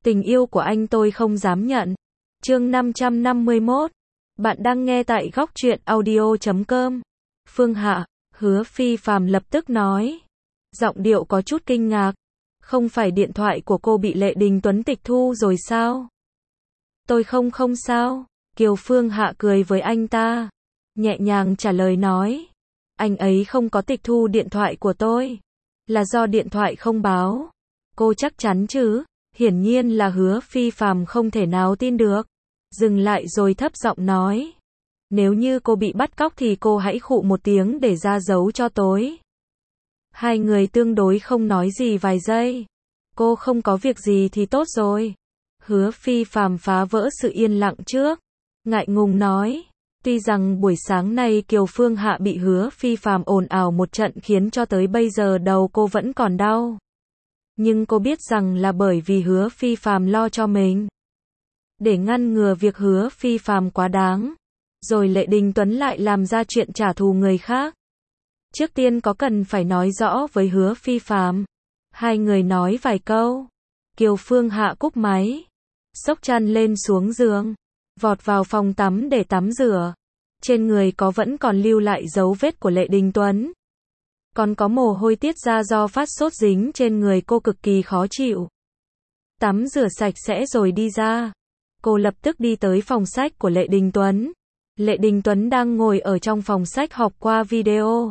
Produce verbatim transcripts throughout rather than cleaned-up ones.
Tình yêu của anh tôi không dám nhận. Chương năm trăm năm mươi mốt. Bạn đang nghe tại góc truyện audio chấm com. Phương Hạ, Hứa Phi Phàm lập tức nói. Giọng điệu có chút kinh ngạc. Không phải điện thoại của cô bị Lệ Đình Tuấn tịch thu rồi sao? Tôi không không sao. Kiều Phương Hạ cười với anh ta. Nhẹ nhàng trả lời nói. Anh ấy không có tịch thu điện thoại của tôi. Là do điện thoại không báo. Cô chắc chắn chứ? Hiển nhiên là Hứa Phi Phàm không thể nào tin được. Dừng lại rồi thấp giọng nói. Nếu như cô bị bắt cóc thì cô hãy khụ một tiếng để ra dấu cho tối. Hai người tương đối không nói gì vài giây. Cô không có việc gì thì tốt rồi. Hứa Phi Phàm phá vỡ sự yên lặng trước. Ngại ngùng nói. Tuy rằng buổi sáng nay Kiều Phương Hạ bị Hứa Phi Phàm ồn ào một trận khiến cho tới bây giờ đầu cô vẫn còn đau. Nhưng cô biết rằng là bởi vì Hứa Phi Phàm lo cho mình. Để ngăn ngừa việc Hứa Phi Phàm quá đáng. Rồi Lệ Đình Tuấn lại làm ra chuyện trả thù người khác. Trước tiên có cần phải nói rõ với Hứa Phi Phàm. Hai người nói vài câu. Kiều Phương Hạ cúp máy. Xốc chăn lên xuống giường. Vọt vào phòng tắm để tắm rửa. Trên người có vẫn còn lưu lại dấu vết của Lệ Đình Tuấn. Còn có mồ hôi tiết ra do phát sốt dính trên người cô cực kỳ khó chịu. Tắm rửa sạch sẽ rồi đi ra. Cô lập tức đi tới phòng sách của Lệ Đình Tuấn. Lệ Đình Tuấn đang ngồi ở trong phòng sách học qua video.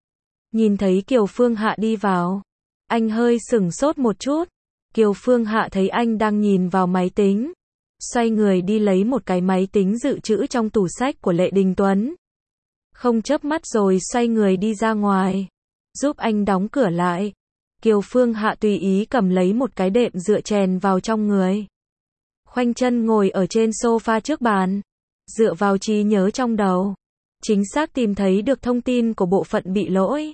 Nhìn thấy Kiều Phương Hạ đi vào. Anh hơi sửng sốt một chút. Kiều Phương Hạ thấy anh đang nhìn vào máy tính. Xoay người đi lấy một cái máy tính dự trữ trong tủ sách của Lệ Đình Tuấn. Không chớp mắt rồi xoay người đi ra ngoài. Giúp anh đóng cửa lại. Kiều Phương Hạ tùy ý cầm lấy một cái đệm dựa chèn vào trong người. Khoanh chân ngồi ở trên sofa trước bàn. Dựa vào trí nhớ trong đầu. Chính xác tìm thấy được thông tin của bộ phận bị lỗi.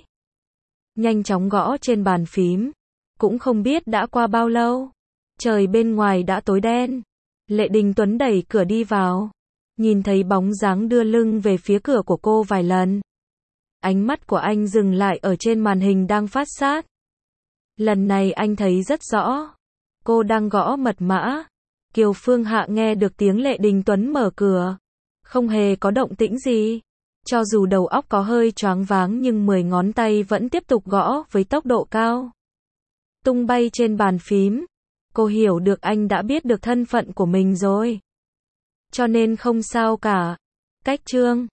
Nhanh chóng gõ trên bàn phím. Cũng không biết đã qua bao lâu. Trời bên ngoài đã tối đen. Lệ Đình Tuấn đẩy cửa đi vào. Nhìn thấy bóng dáng đưa lưng về phía cửa của cô vài lần. Ánh mắt của anh dừng lại ở trên màn hình đang phát sát. Lần này anh thấy rất rõ. Cô đang gõ mật mã. Kiều Phương Hạ nghe được tiếng Lệ Đình Tuấn mở cửa. Không hề có động tĩnh gì. Cho dù đầu óc có hơi choáng váng nhưng mười ngón tay vẫn tiếp tục gõ với tốc độ cao. Tung bay trên bàn phím. Cô hiểu được anh đã biết được thân phận của mình rồi. Cho nên không sao cả. Cách chương.